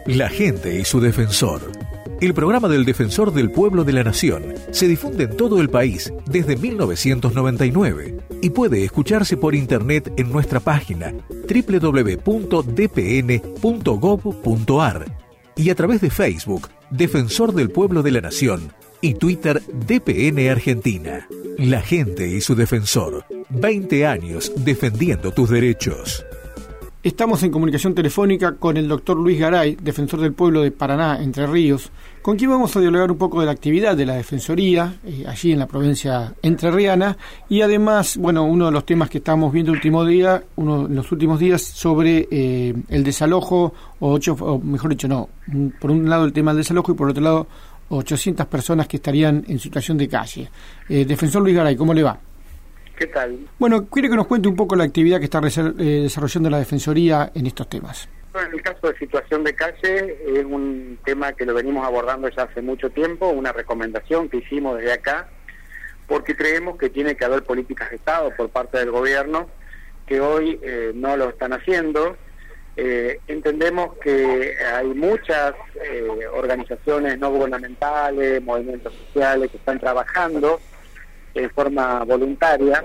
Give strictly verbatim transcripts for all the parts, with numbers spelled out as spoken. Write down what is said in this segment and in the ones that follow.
La gente y su defensor. El programa del Defensor del Pueblo de la Nación se difunde en todo el país desde mil novecientos noventa y nueve y puede escucharse por internet en nuestra página doble u doble u doble u punto d p n punto gov punto a r y a través de Facebook Defensor del Pueblo de la Nación y Twitter D P N Argentina. La gente y su defensor. veinte años defendiendo tus derechos. Estamos en comunicación telefónica con el doctor Luis Garay, defensor del pueblo de Paraná, Entre Ríos, con quien vamos a dialogar un poco de la actividad de la Defensoría, eh, allí en la provincia entrerriana, y además, bueno, uno de los temas que estamos viendo último día, uno en los últimos días, sobre eh, el desalojo, o, ocho, o mejor dicho, no, por un lado el tema del desalojo y por otro lado ochocientas personas que estarían en situación de calle. Eh, defensor Luis Garay, ¿cómo le va? ¿Qué tal? Bueno, quiere que nos cuente un poco la actividad que está eh, desarrollando la Defensoría en estos temas. En el caso de situación de calle, es un tema que lo venimos abordando ya hace mucho tiempo, una recomendación que hicimos desde acá, porque creemos que tiene que haber políticas de Estado por parte del gobierno, que hoy eh, no lo están haciendo. Eh, entendemos que hay muchas eh, organizaciones no gubernamentales, movimientos sociales que están trabajando de forma voluntaria,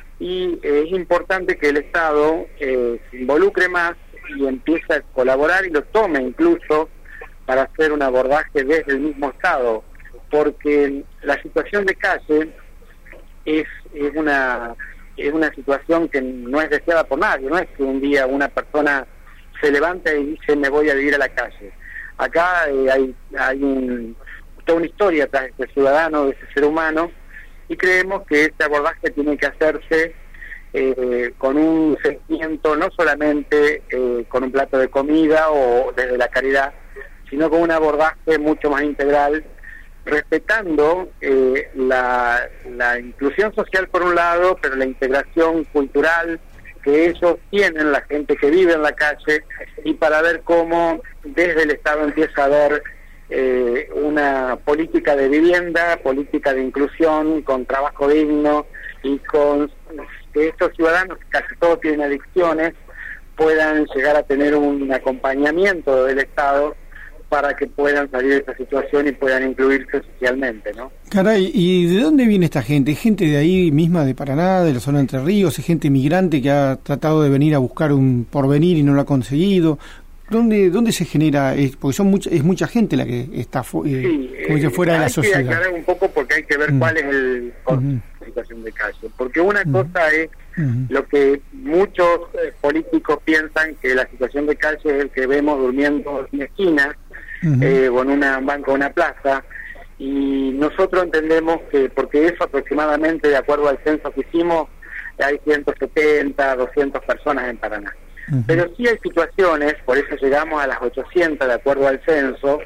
y eh, es importante que el Estado eh, se involucre más y empiece a colaborar y lo tome incluso para hacer un abordaje desde el mismo Estado, porque la situación de calle es, es una es una situación que no es deseada por nadie. No es que un día una persona se levanta y dice me voy a vivir a la calle. Acá eh, hay, hay un, toda una historia tras este ciudadano, de ese ser humano, y creemos que este abordaje tiene que hacerse eh, con un sentimiento, no solamente eh, con un plato de comida o desde la caridad, sino con un abordaje mucho más integral, respetando eh, la, la inclusión social por un lado, pero la integración cultural que ellos tienen, la gente que vive en la calle, y para ver cómo desde el Estado empieza a haber Eh, una política de vivienda, política de inclusión, con trabajo digno, y con que estos ciudadanos, que casi todos tienen adicciones, puedan llegar a tener un acompañamiento del Estado para que puedan salir de esta situación y puedan incluirse socialmente, ¿no? Caray, ¿y de dónde viene esta gente? ¿Es gente de ahí misma, de Paraná, de la zona de Entre Ríos? ¿Es gente migrante que ha tratado de venir a buscar un porvenir y no lo ha conseguido? ¿Dónde dónde se genera? Es, porque son mucha, es mucha gente la que está eh, sí, como dice, fuera eh, de la sociedad. Hay que aclarar un poco porque hay que ver mm. cuál es el uh-huh. la situación de calle. Porque una uh-huh. cosa es uh-huh. lo que muchos eh, políticos piensan, que la situación de calle es el que vemos durmiendo en esquinas uh-huh. eh, o en una, un banco o una plaza. Y nosotros entendemos que, porque eso aproximadamente, de acuerdo al censo que hicimos, hay ciento setenta, doscientas personas en Paraná. Uh-huh. Pero sí hay situaciones, por eso llegamos a las ochocientas de acuerdo al censo,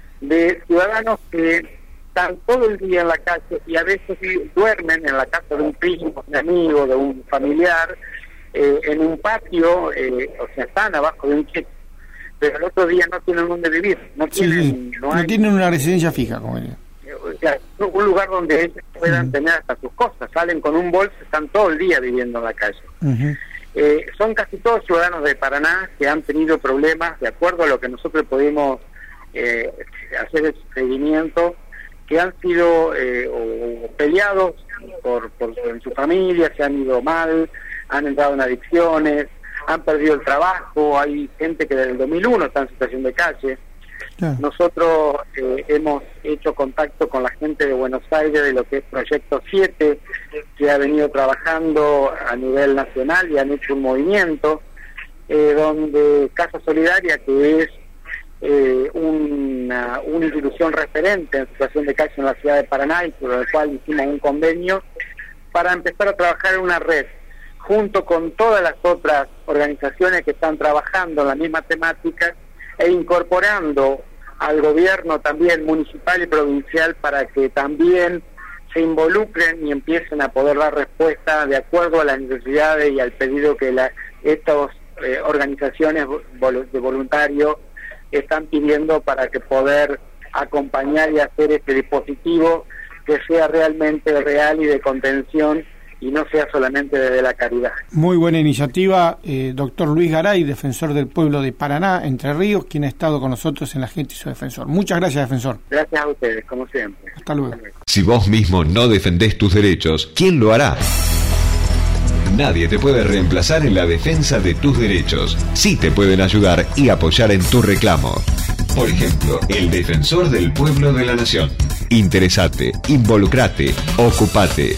de ciudadanos que están todo el día en la calle y a veces duermen en la casa de un primo, de un amigo, de un familiar, eh, en un patio, eh, o sea, están abajo de un cheque, pero el otro día no tienen dónde vivir, no tienen, sí, sí. No no hay, tienen una residencia fija, como diría. O sea, un lugar donde ellos puedan uh-huh. tener hasta sus cosas, salen con un bolso, están todo el día viviendo en la calle. Uh-huh. Eh, son casi todos ciudadanos de Paraná que han tenido problemas, de acuerdo a lo que nosotros pudimos eh, hacer el seguimiento, que han sido eh, o, o peleados por, por en su familia, se han ido mal, han entrado en adicciones, han perdido el trabajo. Hay gente que desde el dos mil uno está en situación de calle. Yeah. Nosotros eh, hemos hecho contacto con la gente de Buenos Aires de lo que es Proyecto siete, que ha venido trabajando a nivel nacional y han hecho un movimiento eh, donde Casa Solidaria, que es eh, una, una institución referente en situación de calle en la ciudad de Paraná, y por el cual hicimos un convenio para empezar a trabajar en una red junto con todas las otras organizaciones que están trabajando en la misma temática, e incorporando al gobierno también municipal y provincial para que también se involucren y empiecen a poder dar respuesta de acuerdo a las necesidades y al pedido que la, estas eh, organizaciones de voluntarios están pidiendo, para que poder acompañar y hacer este dispositivo que sea realmente real y de contención y no sea solamente desde la caridad. Muy buena iniciativa, eh, doctor Luis Garay, defensor del pueblo de Paraná, Entre Ríos, quien ha estado con nosotros en La Gente y su Defensor. Muchas gracias, defensor. Gracias a ustedes, como siempre. Hasta luego. Hasta luego. Si vos mismo no defendés tus derechos, ¿quién lo hará? Nadie te puede reemplazar en la defensa de tus derechos. Sí te pueden ayudar y apoyar en tu reclamo. Por ejemplo, el defensor del pueblo de la nación. Interesate, involucrate, ocupate.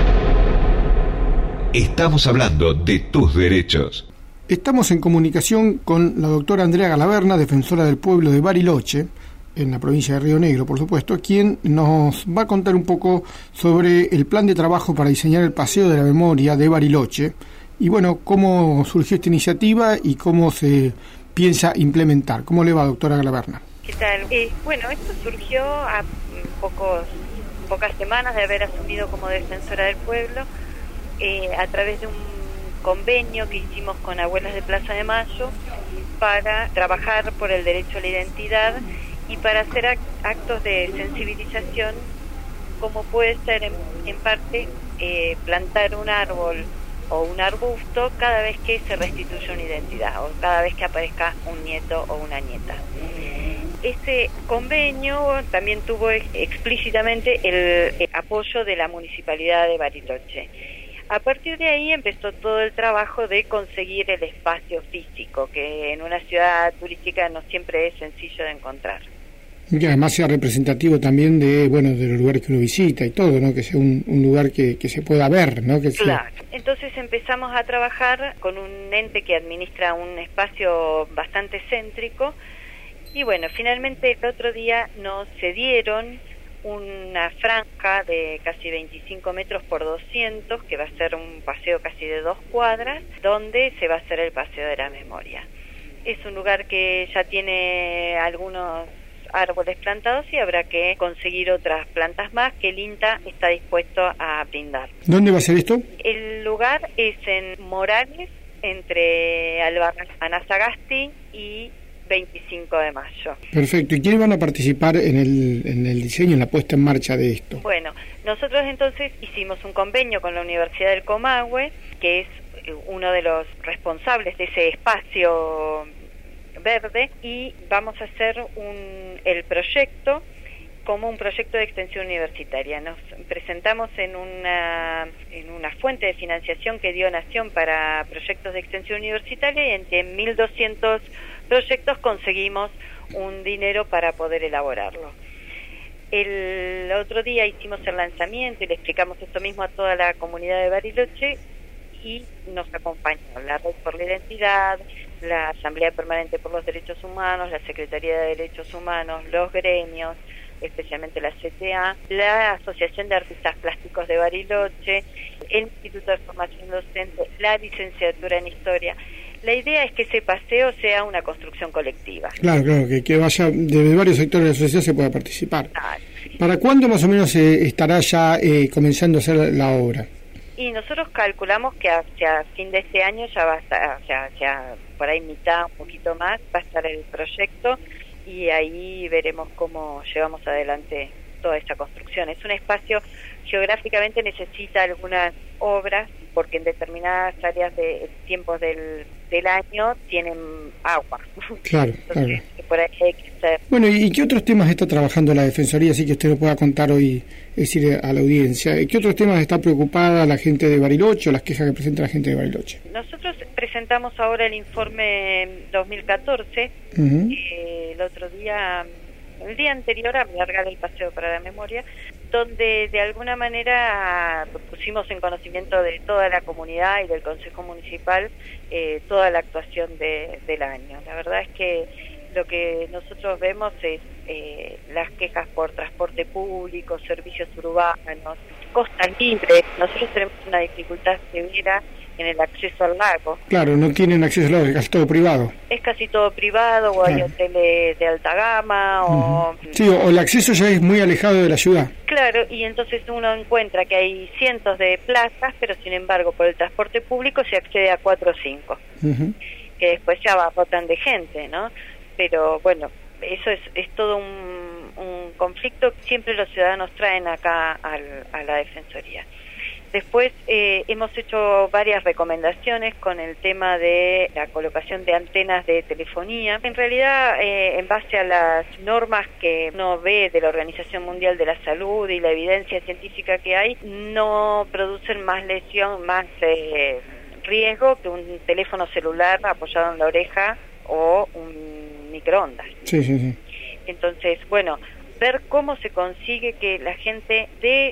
Estamos hablando de tus derechos. Estamos en comunicación con la doctora Andrea Galaverna, defensora del pueblo de Bariloche, en la provincia de Río Negro, por supuesto, quien nos va a contar un poco sobre el plan de trabajo para diseñar el Paseo de la Memoria de Bariloche y, bueno, cómo surgió esta iniciativa y cómo se piensa implementar. ¿Cómo le va, doctora Galaverna? ¿Qué tal? Eh, bueno, esto surgió a pocos, pocas semanas de haber asumido como defensora del pueblo, eh, a través de un convenio que hicimos con Abuelas de Plaza de Mayo para trabajar por el derecho a la identidad y para hacer actos de sensibilización, como puede ser en, en parte eh, plantar un árbol o un arbusto cada vez que se restituye una identidad o cada vez que aparezca un nieto o una nieta. Ese convenio también tuvo explícitamente el, el apoyo de la Municipalidad de Bariloche. A partir de ahí empezó todo el trabajo de conseguir el espacio físico, que en una ciudad turística no siempre es sencillo de encontrar. Y además sea representativo también de, bueno, de los lugares que uno visita y todo, ¿no? Que sea un, un lugar que, que se pueda ver, ¿no? Que sea... Claro. Entonces empezamos a trabajar con un ente que administra un espacio bastante céntrico y bueno, finalmente el otro día nos cedieron una franja de casi veinticinco metros por doscientos, que va a ser un paseo casi de dos cuadras, donde se va a hacer el Paseo de la Memoria. Es un lugar que ya tiene algunos árboles plantados y habrá que conseguir otras plantas más que el INTA está dispuesto a brindar. ¿Dónde va a ser esto? El lugar es en Morales, entre Albarracín, Sagasti y veinticinco de mayo. Perfecto. ¿Y quiénes van a participar en el, en el diseño, en la puesta en marcha de esto? Bueno, nosotros entonces hicimos un convenio con la Universidad del Comahue, que es uno de los responsables de ese espacio verde, y vamos a hacer un, el proyecto como un proyecto de extensión universitaria. Nos presentamos en una, en una fuente de financiación que dio Nación para proyectos de extensión universitaria y entre mil doscientos proyectos conseguimos un dinero para poder elaborarlo. El otro día hicimos el lanzamiento y le explicamos esto mismo a toda la comunidad de Bariloche y nos acompañó la Red por la Identidad, la Asamblea Permanente por los Derechos Humanos, la Secretaría de Derechos Humanos, los gremios, especialmente la C T A, la Asociación de Artistas Plásticos de Bariloche, el Instituto de Formación Docente, la Licenciatura en Historia. La idea es que ese paseo sea una construcción colectiva. Claro, claro, que, que vaya desde varios sectores de la sociedad se pueda participar. Ah, ¿Para cuándo más o menos eh, estará ya eh, comenzando a hacer la, la obra? Y nosotros calculamos que hacia fin de este año ya va a estar, o sea, ya por ahí mitad, un poquito más, va a estar el proyecto y ahí veremos cómo llevamos adelante toda esta construcción. Es un espacio, geográficamente necesita algunas obras porque en determinadas áreas de tiempos del, del año tienen agua. Claro, Entonces, claro. Por ahí hay que ser... Bueno, ¿y qué otros temas está trabajando la Defensoría? Así que usted lo pueda contar hoy, es decir, a la audiencia. ¿Qué otros temas está preocupada la gente de Bariloche o las quejas que presenta la gente de Bariloche? Nosotros presentamos ahora el informe dos mil catorce, uh-huh. eh, el otro día, el día anterior a largar el Paseo para la Memoria, donde de alguna manera pusimos en conocimiento de toda la comunidad y del Consejo Municipal eh, toda la actuación de, del año. La verdad es que lo que nosotros vemos es eh, las quejas por transporte público, servicios urbanos, costas libres. Nosotros tenemos una dificultad severa en el acceso al lago. Claro, no tienen acceso al lago, es casi todo privado. Es casi todo privado, o hay claro. hoteles de alta gama, o... Uh-huh. Sí, o el acceso ya es muy alejado de la ciudad. Claro, y entonces uno encuentra que hay cientos de plazas, pero sin embargo por el transporte público se accede a cuatro o cinco, uh-huh. que después ya abarrotan de gente, ¿no? Pero bueno, eso es, es todo un, un conflicto que siempre los ciudadanos traen acá al, a la Defensoría. Después eh, hemos hecho varias recomendaciones con el tema de la colocación de antenas de telefonía. En realidad, eh, en base a las normas que uno ve de la Organización Mundial de la Salud y la evidencia científica que hay, no producen más lesión, más eh, riesgo que un teléfono celular apoyado en la oreja o un microondas. Sí, sí, sí. Entonces, bueno, ver cómo se consigue que la gente dé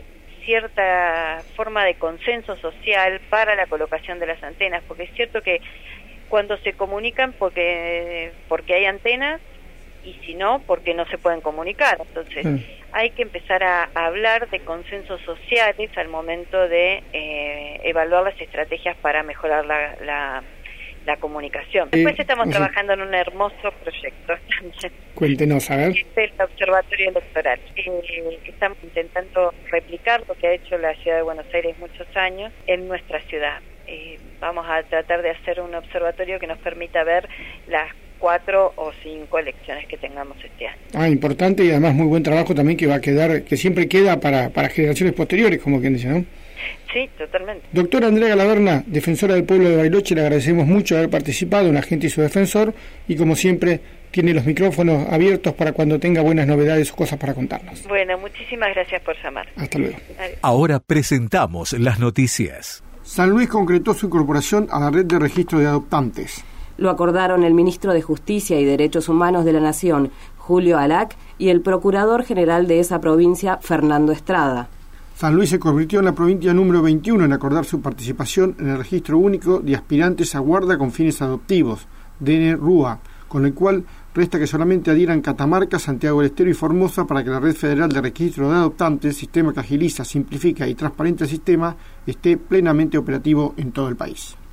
cierta forma de consenso social para la colocación de las antenas, porque es cierto que cuando se comunican porque porque hay antenas y si no, porque no se pueden comunicar. Entonces, mm. hay que empezar a, a hablar de consensos sociales al momento de eh, evaluar las estrategias para mejorar la, la, la comunicación. Después eh, estamos trabajando en un hermoso proyecto también. Cuéntenos, a ver. Es el Observatorio Electoral. Eh, estamos intentando replicar lo que ha hecho la Ciudad de Buenos Aires muchos años en nuestra ciudad. Eh, vamos a tratar de hacer un observatorio que nos permita ver las cuatro o cinco elecciones que tengamos este año. Ah, importante y además muy buen trabajo también que va a quedar, que siempre queda para, para generaciones posteriores, como quien dice, ¿no? Sí, totalmente. Doctora Andrea Galaverna, defensora del pueblo de Bariloche, le agradecemos mucho haber participado en Agente y su Defensor y como siempre tiene los micrófonos abiertos para cuando tenga buenas novedades o cosas para contarnos. Bueno, muchísimas gracias por llamar. Hasta luego. Adiós. Ahora presentamos las noticias. San Luis concretó su incorporación a la red de registro de adoptantes. Lo acordaron el ministro de Justicia y Derechos Humanos de la Nación, Julio Alac, y el procurador general de esa provincia, Fernando Estrada. San Luis se convirtió en la provincia número veintiuno en acordar su participación en el registro único de aspirantes a guarda con fines adoptivos, D N R U A, con el cual resta que solamente adhieran Catamarca, Santiago del Estero y Formosa para que la Red Federal de Registro de Adoptantes, sistema que agiliza, simplifica y transparente el sistema, esté plenamente operativo en todo el país.